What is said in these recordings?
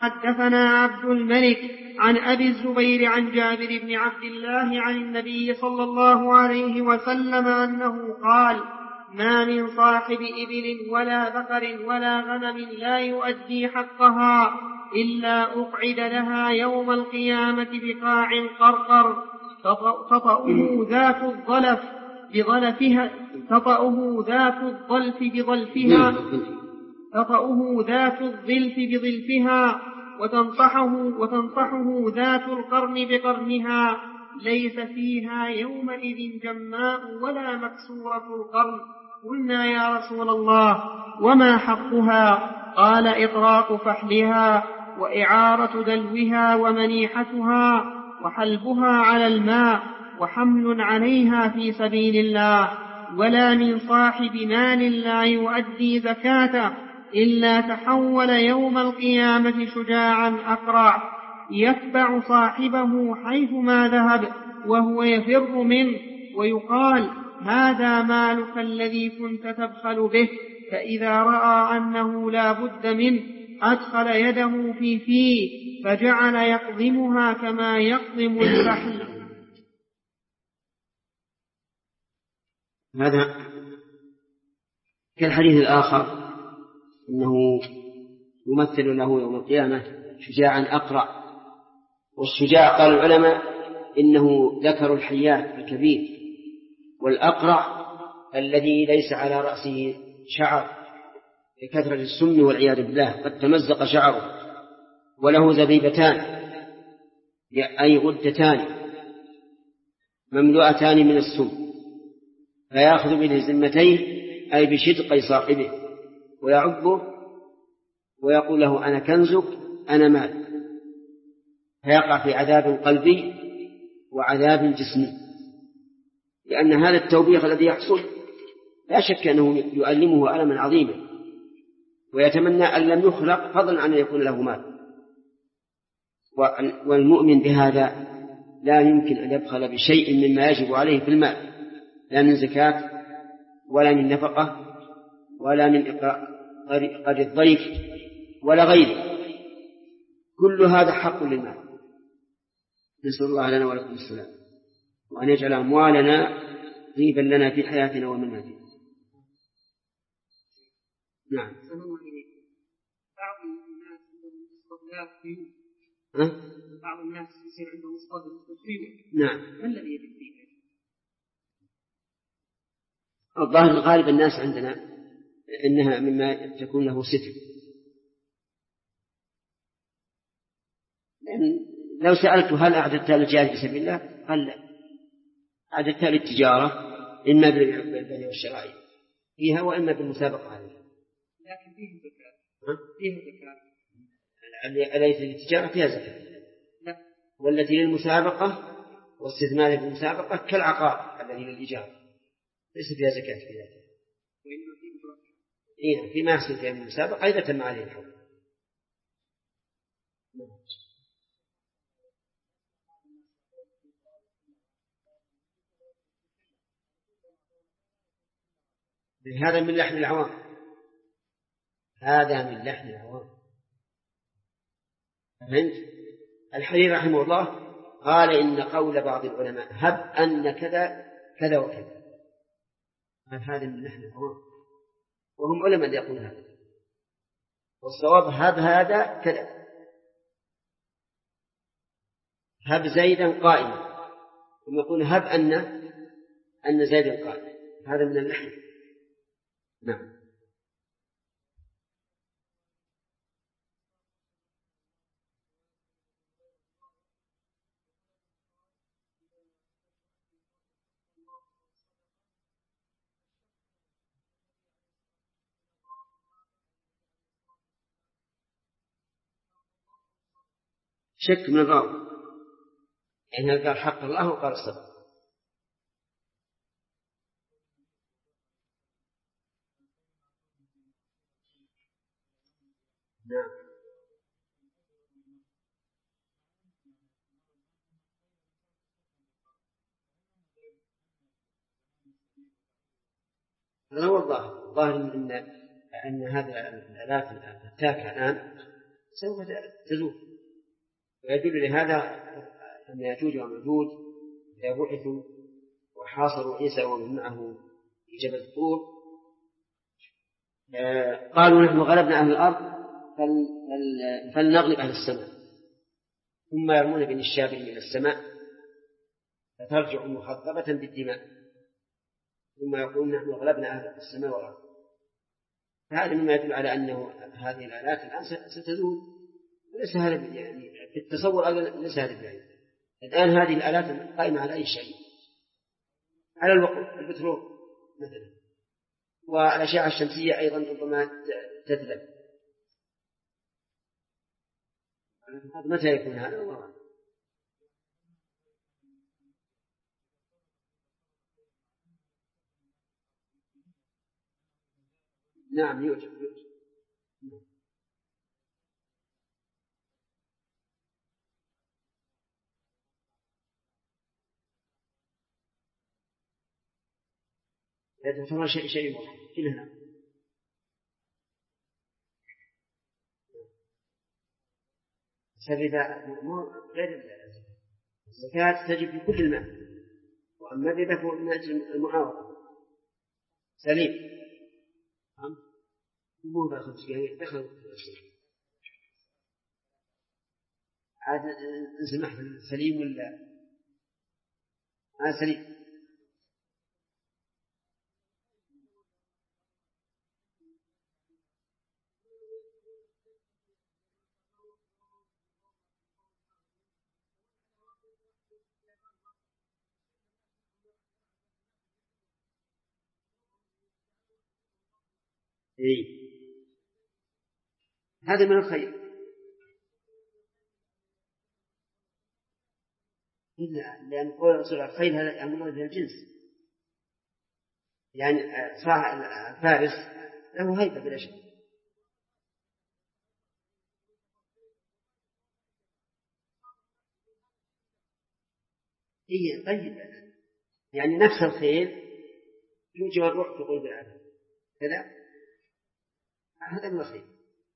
حدثنا عبد الملك عن أبي الزبير عن جابر بن عبد الله عن النبي صلى الله عليه وسلم أنه قال: ما من صاحب إبل ولا بقر ولا غنم لا يؤدي حقها إلا أقعد لها يوم القيامة بقاع قرقر تطأه ذات الظلف بظلفها وتنطحه ذات القرن بقرنها، ليس فيها يومئذ جماء ولا مكسورة القرن. قلنا يا رسول الله وما حقها؟ قال: إطراق فحلها وإعارة دلوها ومنيحتها وحلبها على الماء وحمل عليها في سبيل الله. ولا من صاحب مال لا يؤدي زكاته إلا تحول يوم القيامة شجاعا أقرع يتبع صاحبه حيثما ذهب وهو يفر منه، ويقال: هذا مالك الذي كنت تبخل به. فإذا رأى أنه لا بد منه أدخل يده في فيه فجعل يقضمها كما يقضم الفحل. هذا كالحديث الآخر إنه يمثل له يوم القيامة شجاعا أقرع. والشجاع قال العلماء إنه ذكر الحيات الكبير، والأقرع الذي ليس على رأسه شعر لكثرة السم والعياذ بالله، قد تمزق شعره وله زبيبتان أي غدتان مملوءتان من السم، فيأخذ بذمتيه أي بشدقي صاحبه ويعبه ويقول له: أنا كنزك أنا مال، فيقع في عذاب قلبي وعذاب جسمي، لأن هذا التوبيخ الذي يحصل لا شك أنه يؤلمه ألما عظيما، ويتمنى أن لم يخلق فضلا عن أن يكون له مال. والمؤمن بهذا لا يمكن أن يبخل بشيء مما يجب عليه في المال، لا من زكاة ولا من نفقة ولا من إقراء الضيف ولا غيره، كل هذا حق للمال. نسأل الله لنا ولكم السلام، وأن يجعل أموالنا طيبا لنا في حياتنا ومماتنا. نعم. بعض الناس عندهم استضلاف بعض الناس يصير عندهم استضلاف فيه. نعم. ما الذي يجب فيه؟ الظاهر الغالب الناس عندنا إنها مما تكون له ستر، لأن لو سألت هل أعددتها للجهاد في سبيل الله؟ قال لا، أعددتها للتجارة إما بالبيع والشراء فيها وإما بالمسابقة عليها. لكن فيه زكاة. فيه زكاة. التي للتجارة فيها زكاة. لا. والتي للمسابقة واستثمار المسابقة كالعقار الذي للإيجار ليس فيها زكاة في ذلك. وإنما فيه مشركة. إيه فيما يحصل فيها من المسابقة إذا تم عليه الحول. هذا من لحن العوام، هذا من لحن العوام. فهمت؟ الحريري رحمه الله قال إن قول بعض العلماء هب أن كذا كذا وكذا، هذا من لحن العوام، وهم علماء اللي يقول هذا، والصواب هب هذا كذا، هب زيدا قائما، ثم يقول هب أن زيدا قائما، هذا من اللحن. نعم. شك من الراوي، يعني قال حق الله وقال الصدق. نعم. هذا هو الظاهر أن هذا الآلات التاكة الآن سوف تزول. ويدل لهذا أن يأجوج ومأجوج إذا بعثوا وحاصروا عيسى ومن معه في جبل الطور قالوا نحن غلبنا أهل الأرض فلنغلب أهل السماء، ثم يرمون بنشابهم إلى السماء فترجع مخضبة بالدماء، ثم يقول نحن غلبنا أهل السماء والأرض. فهذا مما يدل على أنه هذه الآلات الآن ستزول، وليس هذا يعني في التصور ليس هذا بعيد. الآن هذه الآلات قائمة على أي شيء، على الوقود، البترول مثلا، والأشعة الشمسية أيضا ربما تذهب. متى يكون هذا؟ الله. نعم يوجد. لا تعتبر شيء واحد كلنا. الربا غير الزكاة تجب في كل المال، وأما الربا فهو من أجل المعاوضة. سليم. مو دخل عاد نسمح سليم ولا سليم؟ إيه هذا من الخير. لأن قول الرسول الخير هذا أمر من الجنس، يعني صاحب الفارس له هيبة بلا شك. إيه طيب، يعني نفس الخير يوجد الروح في قلوب العبد كذا، هذا من الخير.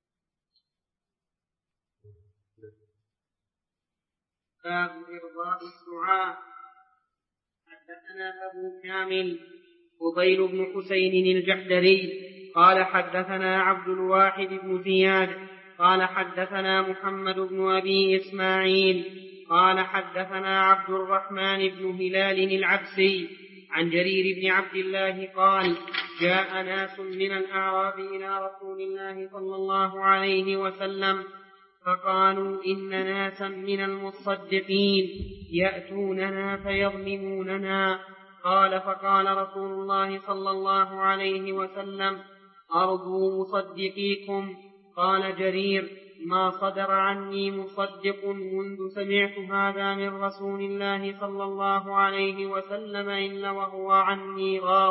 باب إرضاء السعاة. حدثنا أبو كامل فضيل بن حسين الجحدري قال حدثنا عبد الواحد بن زياد قال حدثنا محمد بن أبي إسماعيل قال حدثنا عبد الرحمن بن هلال العبسي عن جرير بن عبد الله قال جاء ناس من الأعراب إلى رسول الله صلى الله عليه وسلم فقالوا إن ناسا من المصدقين يأتوننا فيظلموننا. قال فقال رسول الله صلى الله عليه وسلم أرجو مصدقيكم. قال جرير ما صدر عني مصدق منذ سمعت هذا من رسول الله صلى الله عليه وسلم إلا وهو عني راض.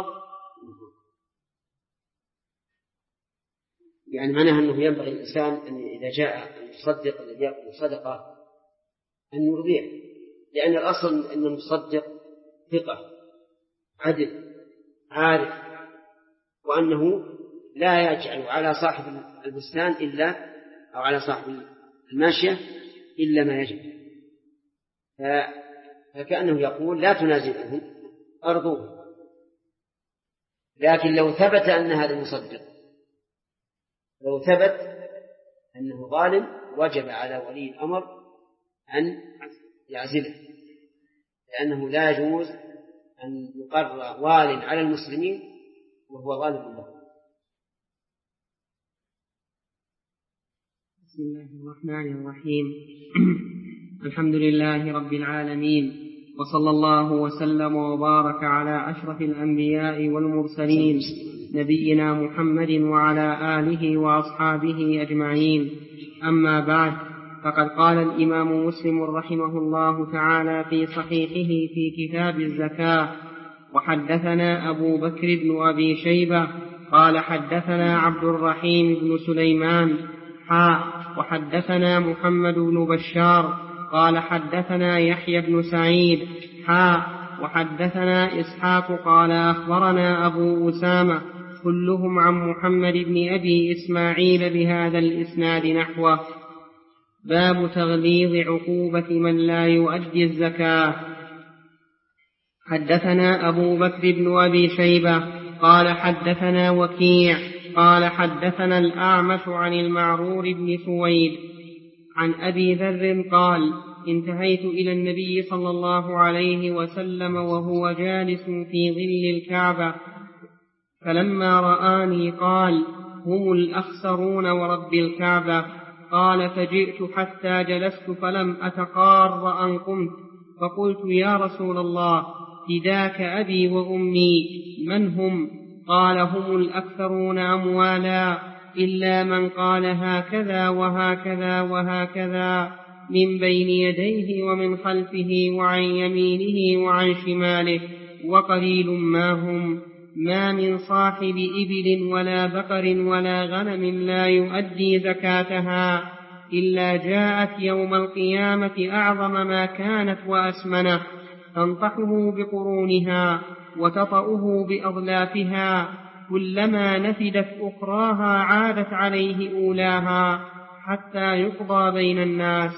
يعني معناها أنه ينبغي الإنسان أن إذا جاء المصدق الذي يأخذ صدقة أن يرضيه، لأن الأصل أن المصدق ثقة عدل عارف، وأنه لا يجعل على صاحب البستان إلا أو على صاحب الماشية إلا ما يجب. فكأنه يقول لا تنازعهم أرضوه. لكن لو ثبت أن هذا المصدق لو ثبت أنه ظالم وجب على ولي الأمر أن يعزله، لأنه لا يجوز أن يقر وال على المسلمين وهو ظالم له. بسم الله الرحمن الرحيم. الحمد لله رب العالمين، وصلى الله وسلم وبارك على أشرف الأنبياء والمرسلين نبينا محمد وعلى آله وأصحابه أجمعين. أما بعد، فقد قال الإمام مسلم رحمه الله تعالى في صحيحه في كتاب الزكاة: وحدثنا أبو بكر بن أبي شيبة قال حدثنا عبد الرحيم بن سليمان وحدثنا محمد بن بشار قال حدثنا يحيى بن سعيد وحدثنا إسحاق قال أخبرنا أبو أسامة كلهم عن محمد بن أبي إسماعيل بهذا الإسناد نحوه. باب تغليظ عقوبة من لا يؤدي الزكاة. حدثنا أبو بكر بن أبي شيبة قال حدثنا وكيع قال حدثنا الأعمش عن المعرور بن سويد عن أبي ذر قال انتهيت إلى النبي صلى الله عليه وسلم وهو جالس في ظل الكعبة، فلما رآني قال هم الأخسرون ورب الكعبة. قال فجئت حتى جلست فلم أتقار أن قمت، فقلت يا رسول الله فداك أبي وأمي من هم؟ قال هم الأكثرون أموالا إلا من قال هكذا وهكذا وهكذا من بين يديه ومن خلفه وعن يمينه وعن شماله، وقليل ما هم، ما من صاحب إبل ولا بقر ولا غنم لا يؤدي زكاتها إلا جاءت يوم القيامة أعظم ما كانت وأسمنه، تنطحه بقرونها وتطأه بأضلافها، كلما نفدت أخراها عادت عليه أولاها حتى يقضى بين الناس.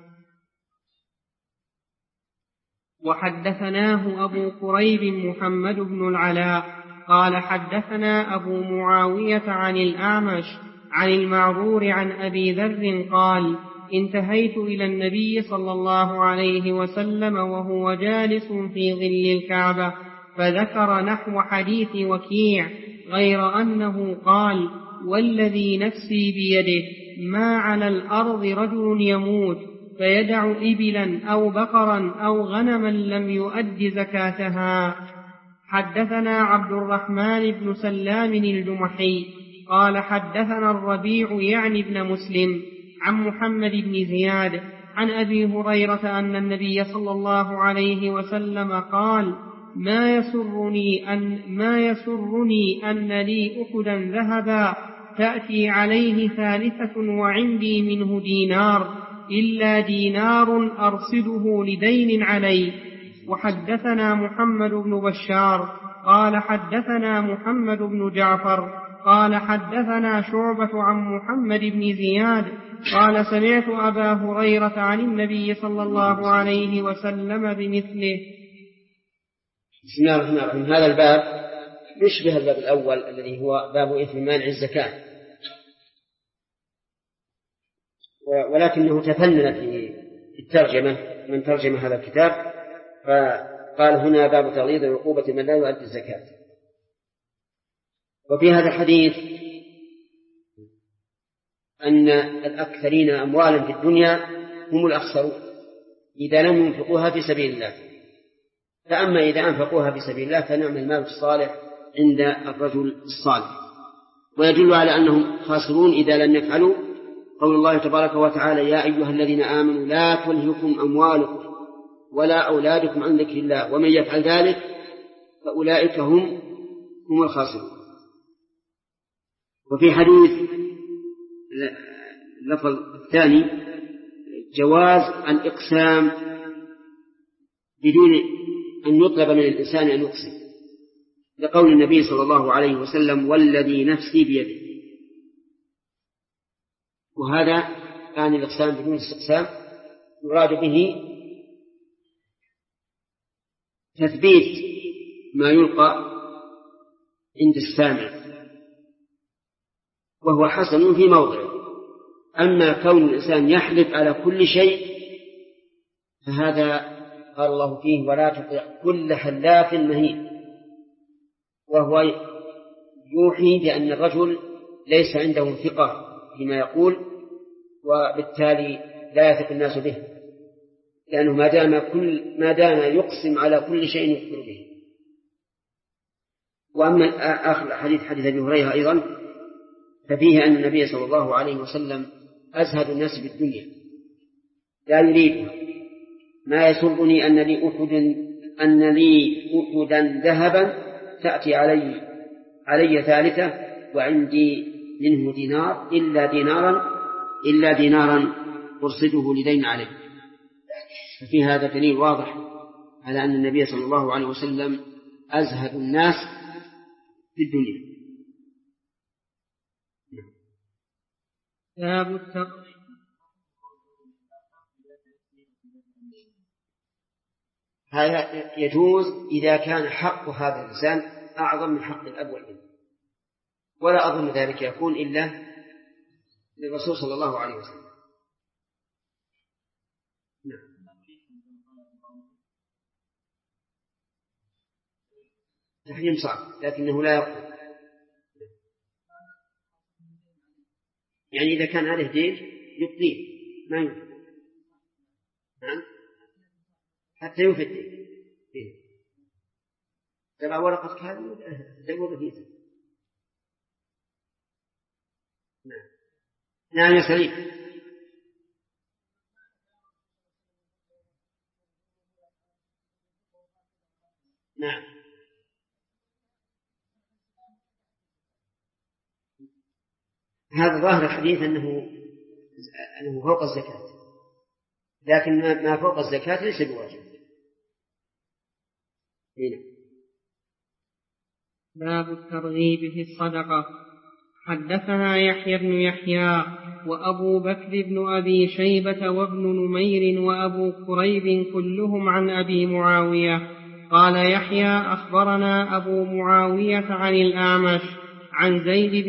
وحدثناه أبو قريب محمد بن العلاء قال حدثنا أبو معاوية عن الأعمش عن المعرور عن أبي ذر قال انتهيت إلى النبي صلى الله عليه وسلم وهو جالس في ظل الكعبة، فذكر نحو حديث وكيع غير أنه قال والذي نفسي بيده ما على الأرض رجل يموت فيدع إبلا أو بقرا أو غنما لم يؤد زكاتها. حدثنا عبد الرحمن بن سلام الجمحي قال حدثنا الربيع يعني بن مسلم عن محمد بن زياد عن أبي هريرة أن النبي صلى الله عليه وسلم قال ما يسرني أن لي أحدا ذهبا تأتي عليه ثالثة وعندي منه دينار إلا دينار أرصده لدين علي. وحدثنا محمد بن بشار قال حدثنا محمد بن جعفر قال حدثنا شعبة عن محمد بن زياد قال سمعت أبا هريرة عن النبي صلى الله عليه وسلم بمثله. بسم الله الرحمن الرحيم. هذا الباب يشبه الباب الأول الذي هو باب إثم مانع الزكاة، ولكنه تفنن في الترجمة من ترجم هذا الكتاب، فقال هنا باب تغليظ عقوبة من لا يؤدي الزكاة. وفي هذا الحديث أن الأكثرين أموالا في الدنيا هم الأخسرون إذا لم ينفقوها في سبيل الله، فأما إذا أنفقوها في سبيل الله فنعم المال الصالح عند الرجل الصالح. ويدل على أنهم خاسرون إذا لم يفعلوا قول الله تبارك وتعالى يا أيها الذين آمنوا لا تلهكم أموالكم ولا أولادكم عن ذكر الله ومن يفعل ذلك فأولئك هم الخاسرون. وفي حديث اللفظ الثاني جواز الإقسام بدون أن يطلب من الإنسان أن يقسم، لقول النبي صلى الله عليه وسلم والذي نفسي بيده. وهذا كان الإقسام بدون استقسام يراد به تثبيت ما يلقى عند السامع، وهو حسن في موضعه. أما كون الإنسان يحلف على كل شيء فهذا قال الله فيه ولا تطع كل حلاف مهين، وهو يوحي بأن الرجل ليس عنده ثقة فيما يقول، وبالتالي لا يثق الناس به، لأنه ما دام يقسم على كل شيء يخبر به. وأما آخر حديث أبي هريرة أيضا ففيه أن النبي صلى الله عليه وسلم أزهد الناس بالدنيا لا يريدها، ما يسرني أن لي أحدا ذهبا تأتي علي ثالثة وعندي منه دينار إلا دينارا أرصده لدين عليه. ففي هذا دليل واضح على أن النبي صلى الله عليه وسلم أزهد الناس في الدنيا. هذا يجوز إذا كان حق هذا الإنسان أعظم من حق الأب والأم، ولا أظن ذلك يكون إلا للرسول صلى الله عليه وسلم. نعم. تحريم صعب لكنه لا يقول، يعني إذا كان عليه دين يقضيه ما يمكن. نعم حتى يوفي الدين. تبع ورقة كهذه تقول رفيسة. نعم. نعم يا سليم. نعم. هذا ظاهر الحديث أنه فوق الزكاة، لكن ما فوق الزكاة ليس بواجب. هنا باب الترغيب في الصدقة. حدثنا يحيى بن يحيى وأبو بكر بن أبي شيبة وابن نمير وأبو كريب كلهم عن أبي معاوية. قال يحيى أخبرنا أبو معاوية عن الأعمش عن زيد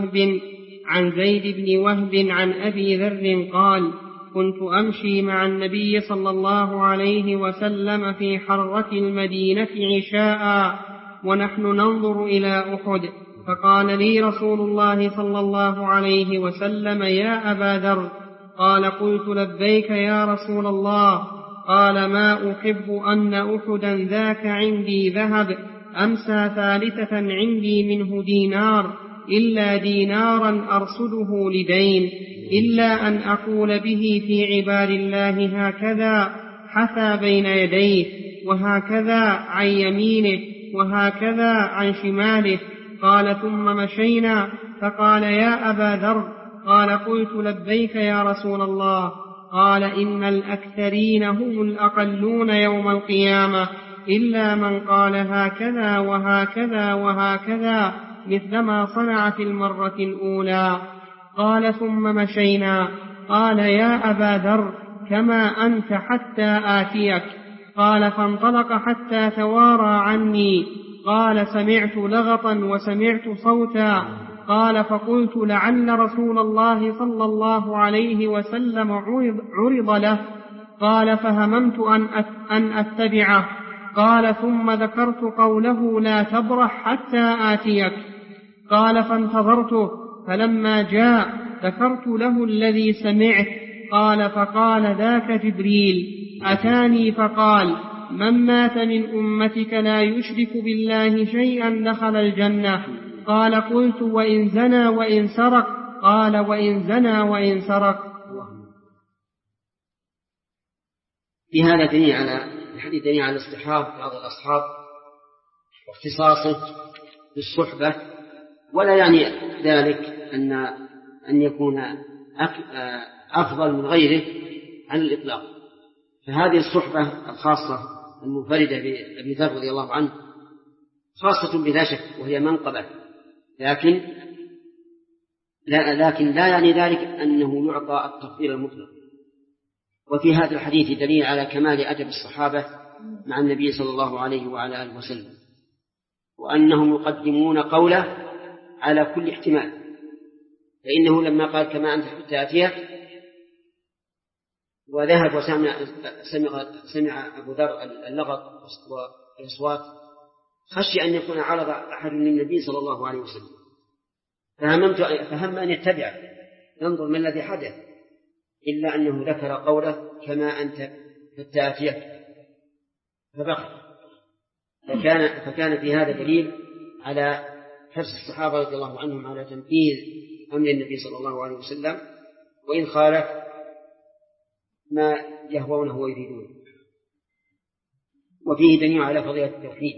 بن وهب عن أبي ذر قال كنت أمشي مع النبي صلى الله عليه وسلم في حرة المدينة عشاء ونحن ننظر إلى أحد، فقال لي رسول الله صلى الله عليه وسلم يا أبا ذر. قال قلت لبيك يا رسول الله. قال ما أحب أن أحدا ذاك عندي ذهب أمسى ثالثة عندي منه دينار إلا دينارا أرصده لدين، إلا أن أقول به في عباد الله هكذا حثى بين يديه وهكذا عن يمينه وهكذا عن شماله. قال ثم مشينا فقال يا أبا ذر. قال قلت لبيك يا رسول الله. قال إن الأكثرين هم الأقلون يوم القيامة إلا من قال هكذا وهكذا وهكذا مثلما صنع في المرة الأولى. قال ثم مشينا. قال يا أبا ذر كما أنت حتى آتيك. قال فانطلق حتى توارى عني. قال سمعت لغطا وسمعت صوتا. قال فقلت لعل رسول الله صلى الله عليه وسلم عرض له. قال فهممت أن أتبعه. قال ثم ذكرت قوله لا تبرح حتى آتيك. قال فانتظرته فلما جاء ذكرت له الذي سمعت. قال فقال ذاك جبريل أتاني فقال من مات من أمتك لا يشرك بالله شيئا دخل الجنة. قال قلت وإن زنى وإن سرق. قال وإن زنى وإن سرق. في هذا دليل على استحباب بعض الأصحاب واختصاصه بالصحبة، ولا يعني ذلك أن يكون أفضل من غيره عن الإطلاق. فهذه الصحبة الخاصة المنفردة بأبي ذر رضي الله عنه خاصة بلا شك وهي منقبة، لكن لا يعني ذلك أنه يعطى التفضيل المطلق. وفي هذا الحديث دليل على كمال أدب الصحابة مع النبي صلى الله عليه وعلى آله وسلم، وأنهم يقدمون قوله على كل احتمال. فإنه لما قال كما أنت حتى أتيك وذهب وسمع أبو ذر اللغط والأصوات خشي أن يكون عرض أحد للنبي صلى الله عليه وسلم، فهم أن يتبع ينظر ما الذي حدث، إلا أنه ذكر قوله كما أنت حتى أتيك فبقى. فكان في هذا دليل على حرص الصحابة رضي الله عنهم على تنفيذ أمر النبي صلى الله عليه وسلم وإن خالف ما يهوونه ويريدون. وفيه دليل على فضيلة التوحيد،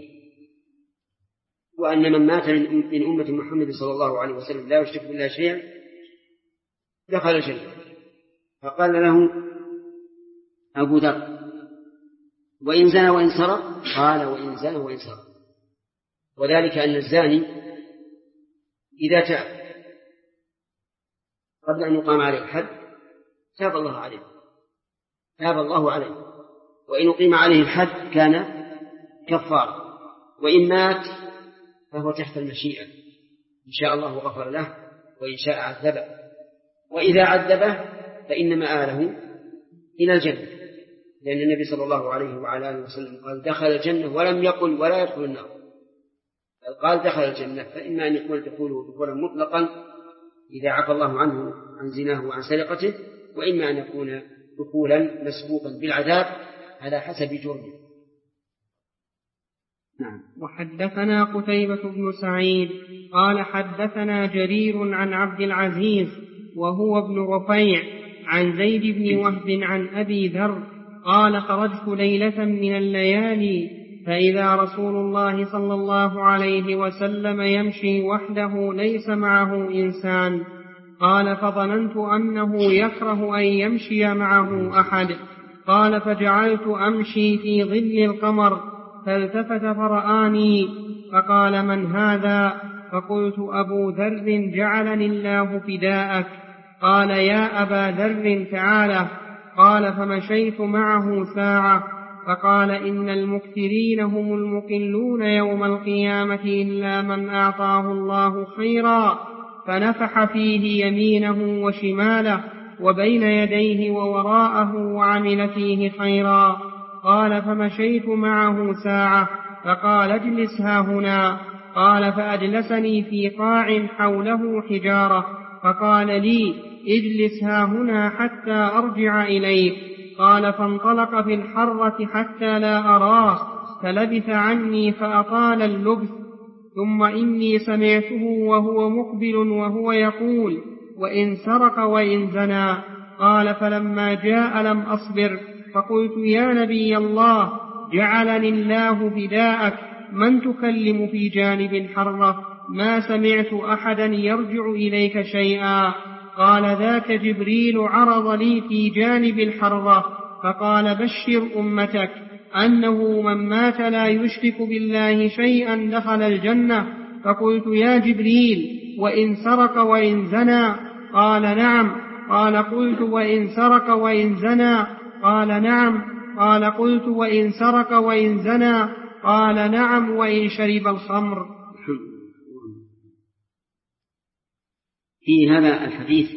وأن من مات من أمة محمد صلى الله عليه وسلم لا يشرك بالله شيئا دخل الجنة. فقال له أبو ذر وإن زنى وإن سرق. قال وإن زنى وإن سرق، وذلك أن الزاني إذا تاب قبل أن يقام عليه الحد تاب الله عليه وإن أقيم عليه الحد كان كفارة، وإن مات فهو تحت المشيئة، إن شاء الله غفر له وإن شاء عذبه، وإذا عذبه فإن مآله إلى الجنة، لأن النبي صلى الله عليه وعلى آله وسلم قال دخل الجنة ولم يقل ولا يدخل النار، قال دخل الجنة، فإما أن يكون دخوله دخولا مطلقا إذا عفى الله عنه عن زناه وعن سرقته، وإما أن يكون دخولا مسبوقا بالعذاب على حسب جرمه. نعم. وحدثنا قتيبة بن سعيد قال حدثنا جرير عن عبد العزيز وهو ابن رفيع عن زيد بن وهب عن أبي ذر قال خرجت ليلة من الليالي فإذا رسول الله صلى الله عليه وسلم يمشي وحده ليس معه إنسان، قال فظننت أنه يكره أن يمشي معه أحد، قال فجعلت أمشي في ظل القمر فالتفت فرآني فقال من هذا؟ فقلت أبو ذر جعلني الله فداءك. قال يا أبا ذر تعالى. قال فمشيت معه ساعة فقال إن المكثرين هم المقلون يوم القيامة إلا من أعطاه الله خيرا فنفح فيه يمينه وشماله وبين يديه ووراءه وعمل فيه خيرا. قال فمشيت معه ساعة فقال اجلس هاهنا. قال فأجلسني في قاع حوله حجارة فقال لي اجلس هاهنا حتى أرجع إليك. قال فانطلق في الحرة حتى لا أراه فلبث عني فأطال اللبث، ثم إني سمعته وهو مقبل وهو يقول وإن سرق وإن زنى. قال فلما جاء لم أصبر فقلت يا نبي الله جعلني الله فداءك من تكلم في جانب الحرة؟ ما سمعت أحدا يرجع إليك شيئا. قال ذاك جبريل عرض لي في جانب الحرة فقال بشر أمتك أنه من مات لا يشرك بالله شيئا دخل الجنة. فقلت يا جبريل وإن سرق وإن زنى؟ قال نعم. قال قلت وإن سرق وإن زنى؟ قال نعم. قال قلت وإن سرق وإن زنى؟ قال نعم وإن شرب الخمر. في هذا الحديث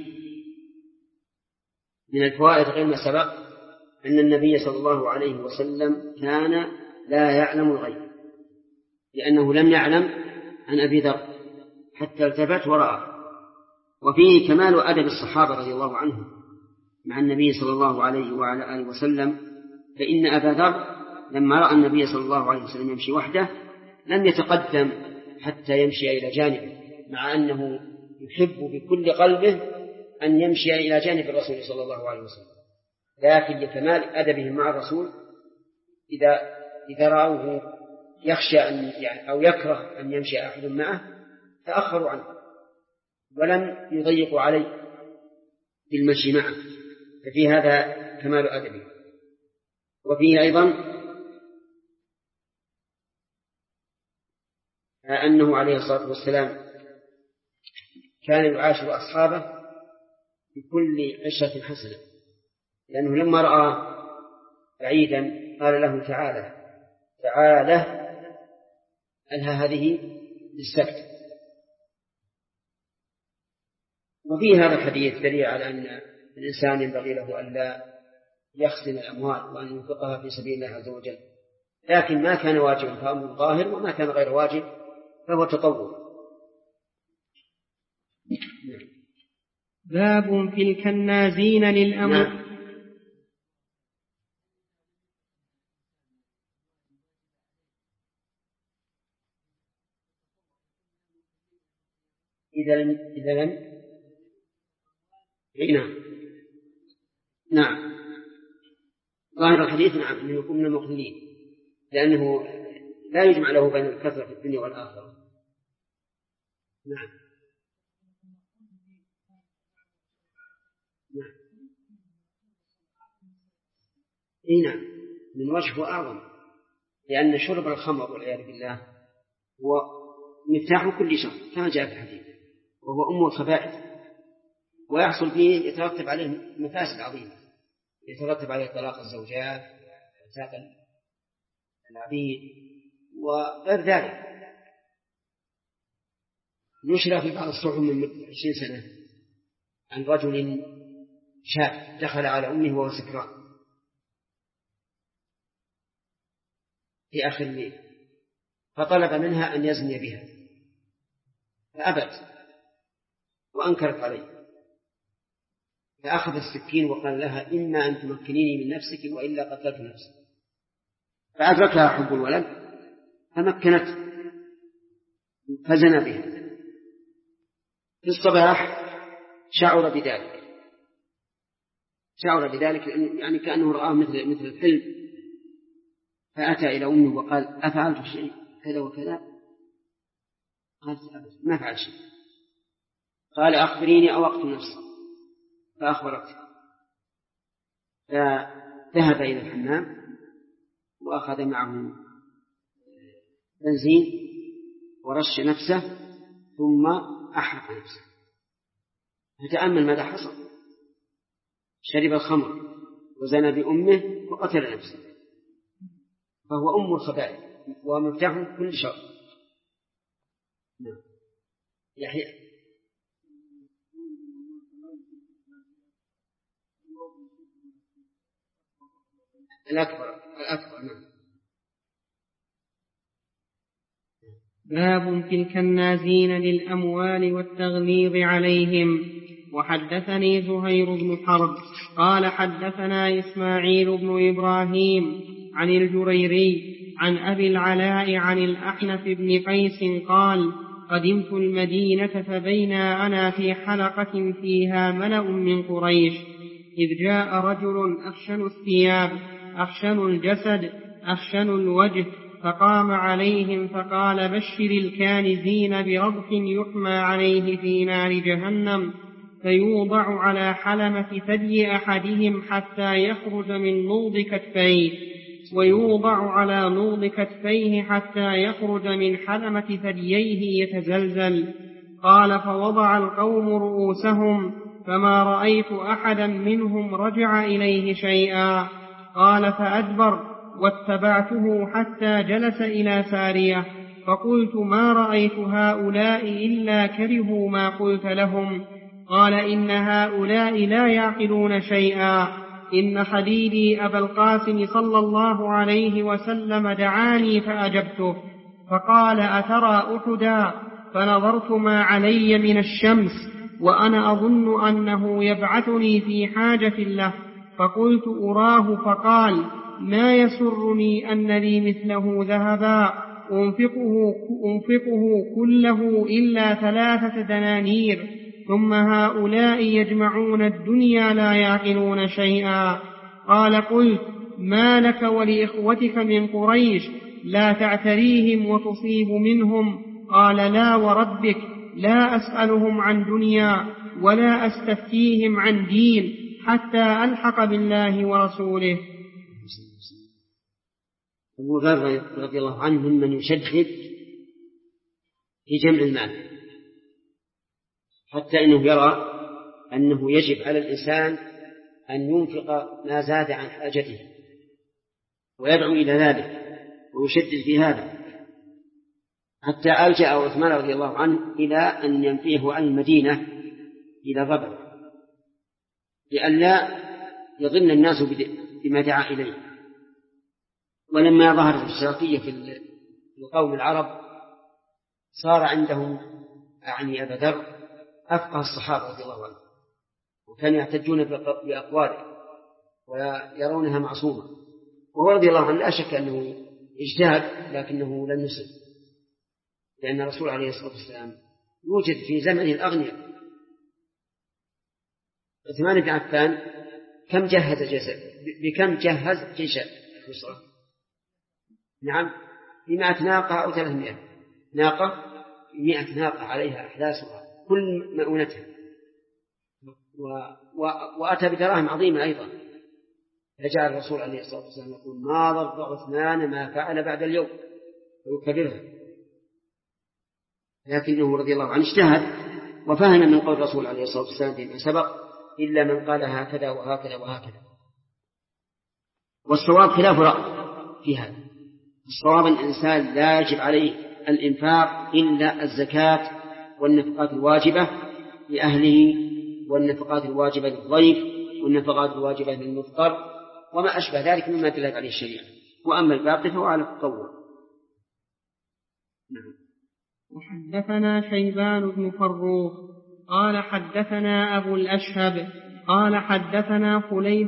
من الفوائد غير ما سبق أن النبي صلى الله عليه وسلم كان لا يعلم الغيب، لأنه لم يعلم عن أبي ذر حتى التفت ورأى. وفيه كمال أدب الصحابة رضي الله عنهم مع النبي صلى الله عليه وعلى آله وسلم، فإن أبا ذر لما رأى النبي صلى الله عليه وسلم يمشي وحده لم يتقدم حتى يمشي إلى جانبه، مع أنه يحب بكل قلبه أن يمشي إلى جانب الرسول صلى الله عليه وسلم، لكن لكمال أدبهم مع الرسول إذا رأوه يخشى أو يكره أن يمشي أحد معه تأخروا عنه ولم يضيقوا عليه بالمشي معه، ففي هذا كمال أدبه. وفيه أيضا أنه عليه الصلاة والسلام كان يعاشر أصحابه بكل عشرة حسنة، لأنه لما رأى بعيدا قال له تعالى أنها هذه للسكت. وفي هذا الحديث دليل على أن الإنسان ينبغي له أن لا يخزن الأموال وأن ينفقها في سبيل الله عز وجل، لكن ما كان واجبا فأمر ظاهر، وما كان غير واجب فهو تطوع. باب في الكنازين للأمر. إذا لم نعم ظاهر الحديث نعم أنه يكون من المقلين، لأنه لا يجمع له بين الكثرة في الدنيا والآخرة. نعم نعم من وجه أعظم، لأن شرب الخمر والعياذ بالله هو مفتاح كل شر كما جاء في الحديث، وهو أم الخبائث، ويحصل فيه يترتب عليه مفاسد عظيمة، يترتب عليه طلاق الزوجات، عتاق العبيد وغير ذلك. نشر في بعض الصحف من 20 سنة عن رجل شاب دخل على أمه وهو سكران في آخر الليل، فطلب منها أن يزني بها فأبت وأنكرت عليه، فأخذ السكين وقال لها إما أن تمكنيني من نفسك وإلا قتلت نفسك، فأدركها حب الولد فمكنت فزن بها. في الصباح شعر بذلك يعني كأنه رآه مثل الحلم، فأتى إلى أمه وقال أفعلت شيء كذا وكذا؟ قالت أبدا ما فعل شيء. قال أخبريني أو أقتل نفسي، فأخبرته، فذهب إلى الحمام وأخذ معه بنزين ورش نفسه ثم أحرق نفسه. فتأمل ماذا حصل، شرب الخمر وزنى بأمه وقتل نفسه، فهو أم الخبائث ومفتاح كل شر. نعم. يحيى الأكبر. نعم. باب في الكنازين للأموال والتغليظ عليهم. وحدثني زهير بن حرب قال حدثنا إسماعيل بن إبراهيم عن الجريري عن أبي العلاء عن الأحنف بن قيس قال قدمت المدينة فبينا أنا في حلقة فيها ملأ من قريش إذ جاء رجل أخشن الثياب أخشن الجسد أخشن الوجه فقام عليهم فقال بشر الكانزين برضح يحمى عليه في نار جهنم فيوضع على حلمة ثدي أحدهم حتى يخرج من نوض كتفيه ويوضع على نوض كتفيه حتى يخرج من حلمة ثدييه يتزلزل. قال فوضع القوم رؤوسهم فما رأيت أحدا منهم رجع إليه شيئا. قال فأدبر واتبعته حتى جلس إلى سارية فقلت ما رأيت هؤلاء إلا كرهوا ما قلت لهم. قال إن هؤلاء لا يعقلون شيئا، إن خليلي أبا القاسم صلى الله عليه وسلم دعاني فأجبته فقال أترى أحدا؟ فنظرت ما علي من الشمس وأنا أظن أنه يبعثني في حاجة له، فقلت أراه، فقال ما يسرني أن لي مثله ذهبا أنفقه كله إلا 3 دنانير، ثم هؤلاء يجمعون الدنيا لا يعقلون شيئا. قال قلت ما لك ولإخوتك من قريش لا تعتريهم وتصيب منهم؟ قال لا وربك لا أسألهم عن دنيا ولا أستفتيهم عن دين حتى ألحق بالله ورسوله. أبو ذر رضي الله عنه ممن يشدد في جمع المال، حتى إنه يرى أنه يجب على الإنسان أن ينفق ما زاد عن حاجته ويدعو إلى ذلك ويشدد في هذا، حتى ألجأ عثمان رضي الله عنه إلى أن ينفيه عن المدينة إلى ضبع لئلا يظن الناس بما دعا إليه. ولما ظهرت الاشتراكية في القوم العرب صار عندهم أعني أبا ذر أفقه الصحابة رضي الله عنهم، وكانوا يحتجون بأقواله ويرونها معصومة، وهو رضي الله عنه لا شك أنه اجتهد لكنه لم يصب، لأن الرسول عليه الصلاة والسلام يوجد في زمن الأغنياء. عثمان بن عفان بكم جهز جيش النصرة؟ نعم، ب100 ناقة أو 300 ناقة، 100 ناقة عليها أحداثها كل مؤونتها، وأتى بدراهم عظيمة أيضا. فجعل الرسول عليه الصلاة والسلام يقول ما ضر عثمان ما فعل بعد اليوم ويكررها، لكنه رضي الله عنه اجتهد وفهم من قول الرسول عليه الصلاة والسلام فيما سبق إلا من قال هكذا وهكذا وهكذا. والصواب خلاف رأي في هذا. الصواب أن الإنسان لا يجب عليه الإنفاق إلا الزكاة والنفقات الواجبة لأهله، والنفقات الواجبة للضيف، والنفقات الواجبة للمضطر، وما أشبه ذلك مما دلت عليه الشريعة. وأما الباقي فهو على التطوع. وحدثنا شيبان بن فروخ قال حدثنا أبو الأشهب قال حدثنا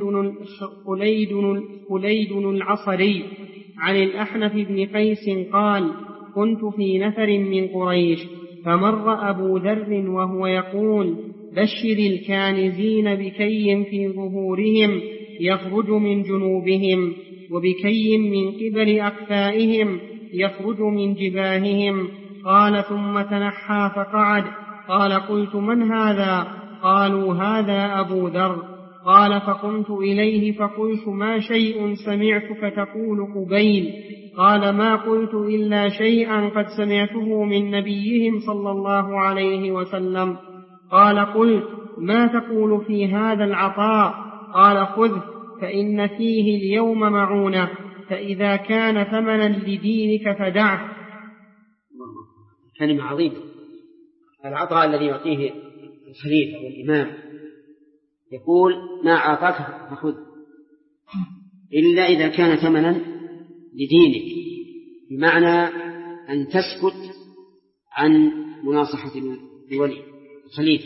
خليد العصري عن الأحنف بن قيس قال كنت في نفر من قريش فمر أبو ذر وهو يقول بشر الكانزين بكي في ظهورهم يخرج من جنوبهم وبكي من قبل أكفائهم يخرج من جباههم. قال ثم تنحى فقعد. قال قلت من هذا؟ قالوا هذا أبو ذر. قال فقمت إليه فقلت ما شيء سمعتك تقول قبيل؟ قال ما قلت إلا شيئا قد سمعته من نبيهم صلى الله عليه وسلم. قال قلت ما تقول في هذا العطاء؟ قال خذ فإن فيه اليوم معونة، فإذا كان ثمنا لدينك فدعه. كلمة عظيمة. العطاء الذي يعطيه الخليفة والإمام يقول ما أعطاك فخذ إلا إذا كان ثمنا لدينك، بمعنى أن تسكت عن مناصحة الولي الخليفة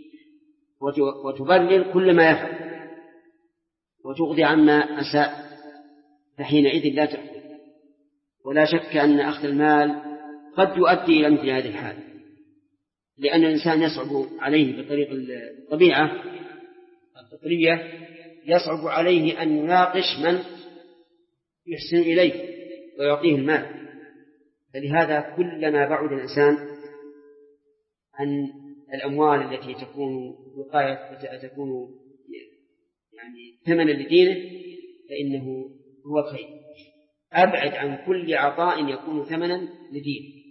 وتبرر كل ما يفعل وتغضي عما أساء، فحينئذ لا تأخذ. ولا شك أن أخذ المال قد يؤدي إلى مثل هذه الحال، لأن الإنسان يصعب عليه بطريق الطبيعة الفطرية، يصعب عليه أن يناقش من يحسن إليه ويعطيه المال. فلهذا كلما بعد الإنسان عن الأموال التي تكون يعني ثمنا لدينه فإنه هو الخير. أبعد عن كل عطاء يكون ثمنا لدينه.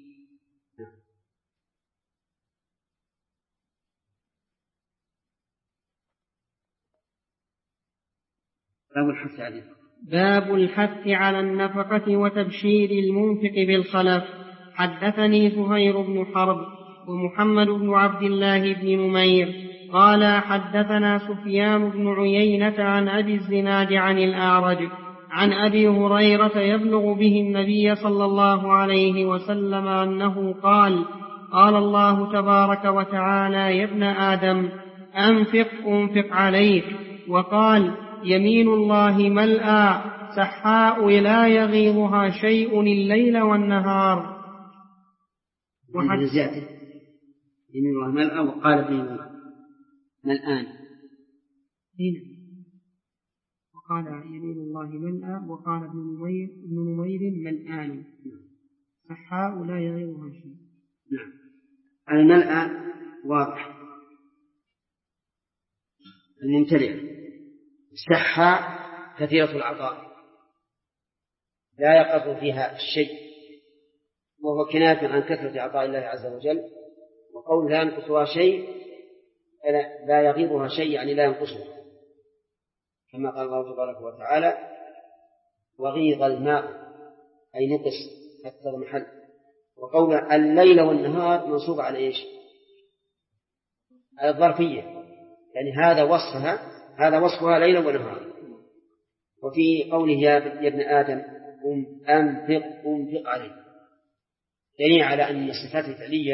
باب الحث على النفقة وتبشير المنفق بالخلف. حدثني زهير بن حرب ومحمد بن عبد الله بن نمير قال حدثنا سفيان بن عيينة عن أبي الزناد عن الأعرج عن أبي هريرة يبلغ به النبي صلى الله عليه وسلم أنه قال قال الله تبارك وتعالى يا ابن آدم أنفق عليك. وقال يمين الله ملأى سحاء لا يغيضها شيء الليل والنهار. يمين الله ملأى وقال ابن ملآن وقال يمين الله ملأى وقال ابن نمير ملآن سحاء لا يغيضها شيء. نعم. الملأى واضح الممتلئ، سحاء كثيرة العطاء لا يقف فيها الشيء، وهو كناية عن كثرة عطاء الله عز وجل. وقول لا ينقصها شيء لا يغيضها شيء يعني لا ينقصها، كما قال الله تبارك وتعالى وغيض الماء أي نقص حتى المحل. وقول الليل والنهار منصوب على إيش؟ على الظرفية، يعني هذا وصفها ليلا ونهارا. وفي قوله يا ابن آدم أنفق عليه دليل على أن الصفات الفعلية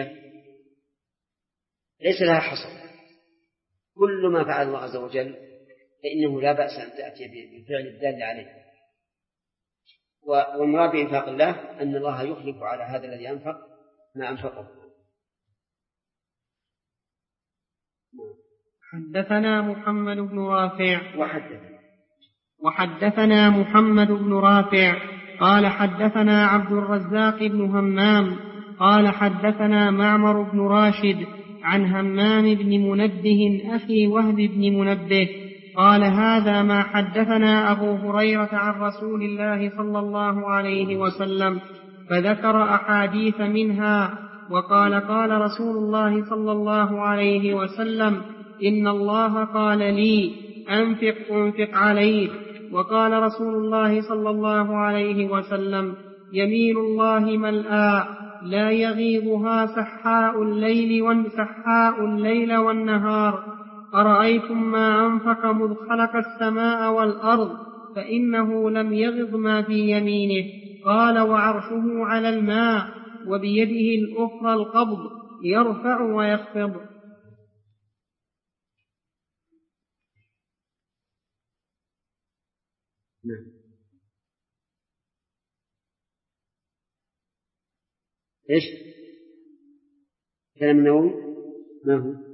ليس لها حصر، كل ما فعل الله عز وجل فإنه لا بأس أن تأتي بالفعل الدال عليه. والمراد بإنفاق الله أن الله يخلف على هذا الذي أنفق ما أنفقه. حدثنا محمد بن رافع وحدثنا محمد بن رافع قال حدثنا عبد الرزاق بن همام قال حدثنا معمر بن راشد عن همام بن منبه أخي وهب بن منبه قال هذا ما حدثنا أبو هريرة عن رسول الله صلى الله عليه وسلم، فذكر أحاديث منها وقال قال رسول الله صلى الله عليه وسلم إن الله قال لي أنفق عليك وقال رسول الله صلى الله عليه وسلم: يمين الله ملآ لا يغيضها سحاء الليل والنهار. أرأيتم ما أنفق مذ خلق السماء والأرض فإنه لم يغض ما في يمينه. قال: وعرشه على الماء وبيده الأخرى القبض يرفع ويخفض. إيش كلام النووي؟ ما هو؟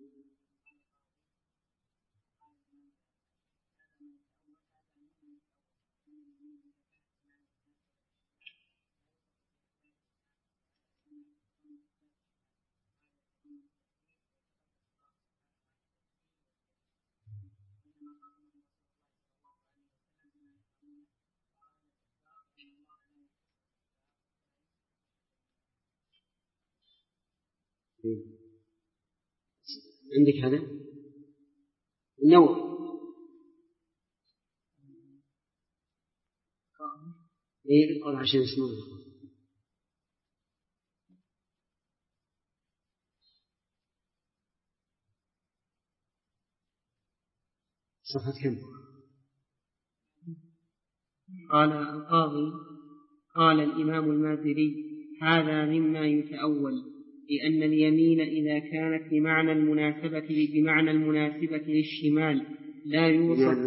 عندك هذا النوع؟ إيه قال عشان اسمه صفحة كم؟ قال القاضي: قال الإمام المازري: هذا مما يتأول، لأن اليمين إذا كانت بمعنى المناسبة للشمال لا يوصف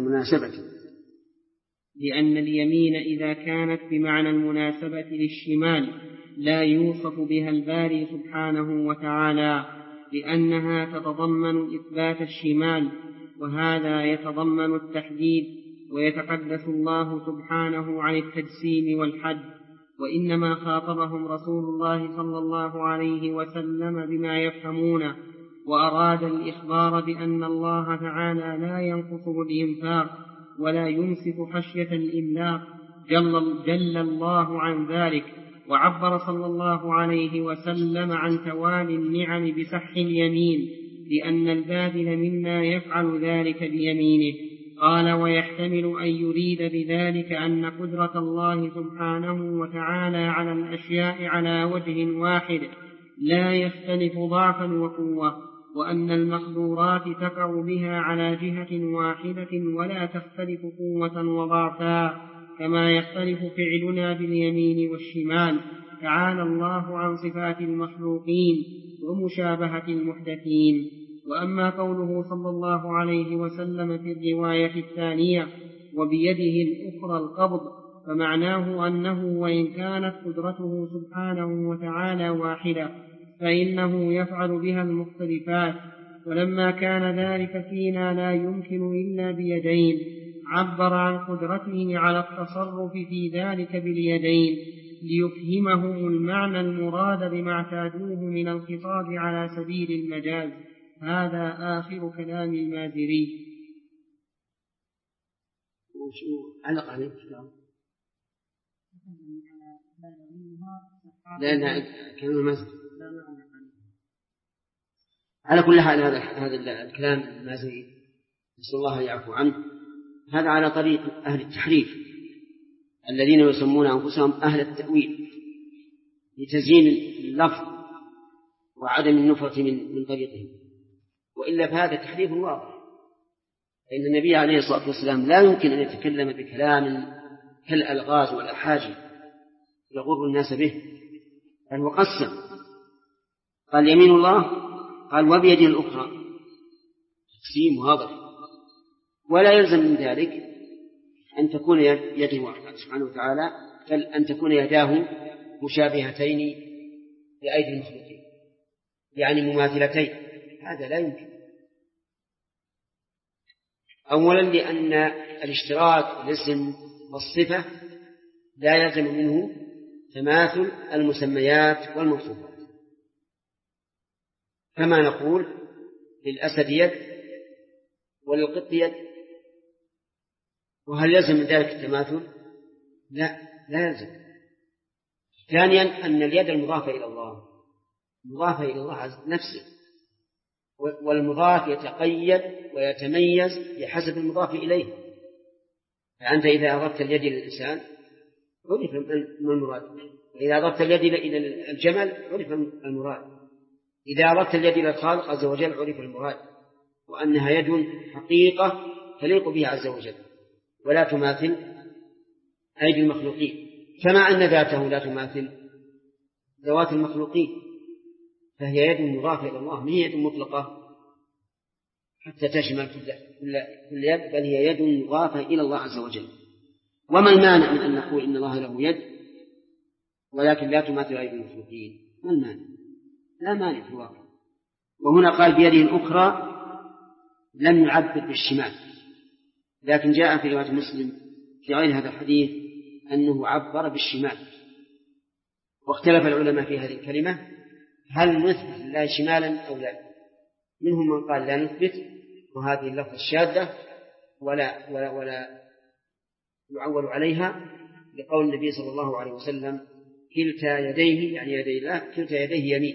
لأن اليمين إذا كانت بمعنى المناسبة للشمال لا يوصف بها الباري سبحانه وتعالى، لأنها تتضمن إثبات الشمال، وهذا يتضمن التحديد، ويتقدس الله سبحانه عن التجسيم والحد. وإنما خاطبهم رسول الله صلى الله عليه وسلم بما يفهمونه، وأراد الإخبار بأن الله تعالى لا ينقص بالإنفاق ولا يمسك خشية الإملاق، جل الله عن ذلك. وعبر صلى الله عليه وسلم عن توالي النعم بسح اليمين، لأن الباذل منا يفعل ذلك بيمينه. قال: ويحتمل أن يريد بذلك أن قدرة الله سبحانه وتعالى على الأشياء على وجه واحد لا يختلف ضعفا وقوة، وأن المقدورات تقع بها على جهة واحدة ولا تختلف قوة وضعفا، كما يختلف فعلنا باليمين والشمال. تعالى الله عن صفات المخلوقين ومشابهة المحدثين. وأما قوله صلى الله عليه وسلم في الرواية الثانية: وبيده الأخرى القبض، فمعناه أنه وإن كانت قدرته سبحانه وتعالى واحدة فإنه يفعل بها المختلفات. ولما كان ذلك فينا لا يمكن إلا بيدين، عبر عن قدرته على التصرف في ذلك باليدين ليفهمهم المعنى المراد بما اعتادوه من الخطاب على سبيل المجاز. هذا آخر كلام المازري. علق عليه لأن كلام المازري على كل حال. هذا الكلام المازري نسأل الله يعفو عنه، هذا على طريق أهل التحريف الذين يسمون أنفسهم أهل التأويل لتزيين اللفظ وعدم النفرة من طريقهم، وإلا فهذا تحريف واضح. فإن النبي عليه الصلاة والسلام لا يمكن أن يتكلم بكلام كالألغاز والأحاجي يغر الناس به، بل وقسم، قال يمين الله، قال وبيده الأخرى، تقسيم واضح. ولا يلزم من ذلك أن تكون يده سبحانه وتعالى، بل أن تكون يداه مشابهتين لأيدي المخلوقين، يعني مماثلتين، هذا لا يمكن. أولا لأن الاشتراك في الاسم والصفة لا يلزم منه تماثل المسميات والموصوفات، كما نقول للأسد يد وللقط يد، وهل يلزم من ذلك التماثل؟ لا يلزم. ثانيا أن اليد المضافة إلى الله مضافة إلى الله نفسه، والمضاف يتقيد ويتميز بحسب المضاف إليه، فأنت إذا أضفت اليد للإنسان عرف ما المراد، وإذا أضفت اليد إلى الجمل عرف المراد، إذا أضفت اليد إلى الخالق عز وجل عرف المراد، وأنها يد حقيقة تليق به عز وجل ولا تماثل أيدي المخلوقين، كما أن ذاته لا تماثل ذوات المخلوقين، فهي يد مضافة إلى الله، ما هي يد مطلقة حتى تشمل كل يد، بل هي يد مضافة إلى الله عز وجل. وما المانع من أن نقول إن الله له يد ولكن لا تماثل أيدي المخلوقين؟ ما المانع؟ لا مانع في الواقع. وهنا قال بيده الأخرى، لم يعبر بالشمال، لكن جاء في رواية مسلم في غير هذا الحديث أنه عبر بالشمال. واختلف العلماء في هذه الكلمة، هل نثبت لله شمالا أو لا؟ منهم من قال لا نثبت، وهذه اللفظة الشاذة ولا يعول عليها، لقول النبي صلى الله عليه وسلم كلتا يديه، يعني يدي الله كلتا يديه يمين،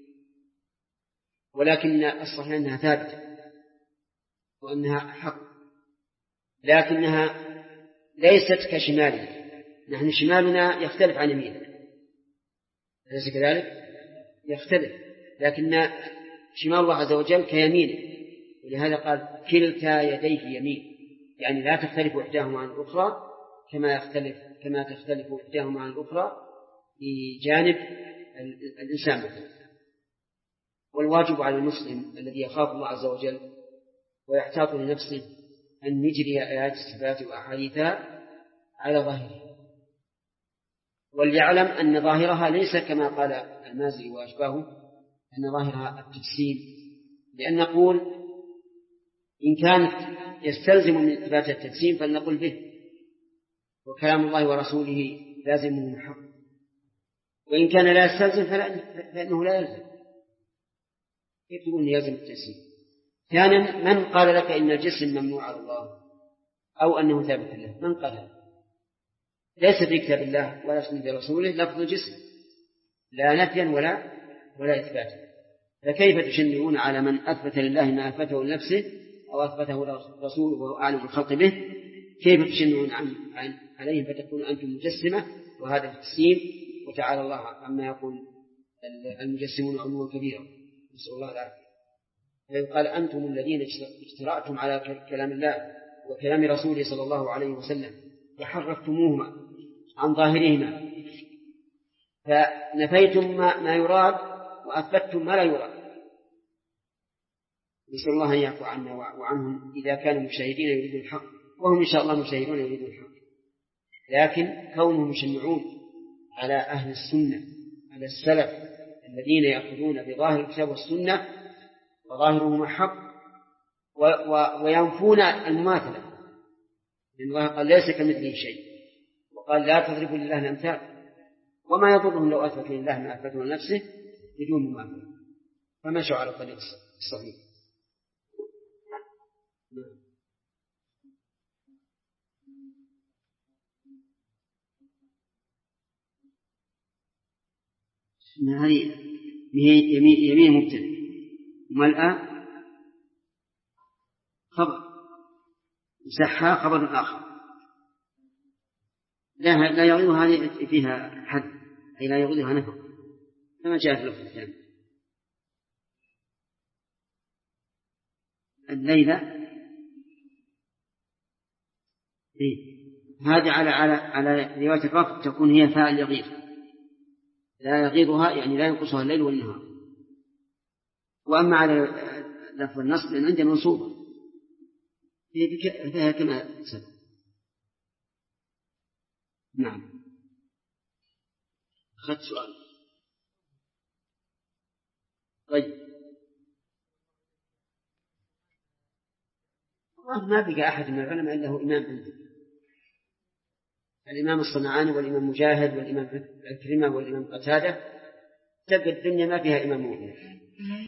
ولكن الصحيح أنها ثابتة وأنها حق، لكنها ليست كشمالنا، نحن شمالنا يختلف عن يميننا، أليس كذلك؟ يختلف، لكن شمال الله عز وجل كيمينه، ولهذا قال كلتا يديه يمين، يعني لا تختلف إحداهما عن الأخرى كما تختلف إحداهما عن الأخرى في جانب الإنسان مثلا. والواجب على المسلم الذي يخاف الله عز وجل ويحتاط لنفسه أن يجري آيات الصفات وأحاديثها على ظاهره، وليعلم أن ظاهرها ليس كما قال المازري وأشباهه أن ظاهرها التجسيم، لأن نقول إن كانت يستلزم من إثبات التجسيم فلنقل به، وكلام الله ورسوله لازم من حق، وإن كان لا يستلزم فإنه لا يلزم. كيف تقول يلزم التجسيم؟ ثانيا، من قال لك إن الجسم ممنوع على الله أو أنه ثابت له؟ من قال هذا؟ ليس في كتاب الله ولا سنة رسوله لفظ الجسم، لا نفيا ولا إثباتا، فكيف تشنعون على من أثبت لله ما أثبته لنفسه أو أثبته رسوله وهو أعلم بالخلق به؟ كيف تشنعون عليهم فتكون أنتم مجسمة؟ وهذا التجسيم، وتعالى الله عما يقول المجسمون علوا كبيرا، نسأل الله العافية. فيقال أنتم الذين اجترأتم على كلام الله وكلام رسوله صلى الله عليه وسلم وحرفتموهما عن ظاهرهما، فنفيتم ما يراد وأثبتم ما لا يراد. نسأل الله أن يعفو عنا وعنهم إذا كانوا مشاهدين يريدون الحق، وهم إن شاء الله مشاهدون يريدون الحق، لكن كونهم يشنعون على أهل السنة، على السلف الذين يأخذون بظاهر الكتاب والسنة وظاهرهما حق وينفون المماثلة، لأن الله قال ليس كمثله شيء، وقال لا تضربوا لله الأمثال، وما يضرهم لو أثبت لله ما أثبته لنفسه بدون مماثلة، فمشوا على الطريق الصحيح. هذه يمين مبتدأ ملأ خبر، مسحها خبر آخر، لا يغيظها هذه فيها حد، أي لا يغيظها نفق كما جاء في اللفظ الثاني. الليلة هذه على رواية الرفع تكون هي فاء اليغيظ، لا يغيظها يعني لا ينقصها الليل والنهار. وأما على لفظ النصب لأن عندنا منصوبة فيها كما سبق. نعم. أخذت سؤال. طيب ما بقى أحد من العلماء إلا هو إمام عندي، الإمام الصنعاني والإمام مجاهد والإمام عكرمة والإمام قتادة، تبقى الدنيا ما فيها إمام مؤمن.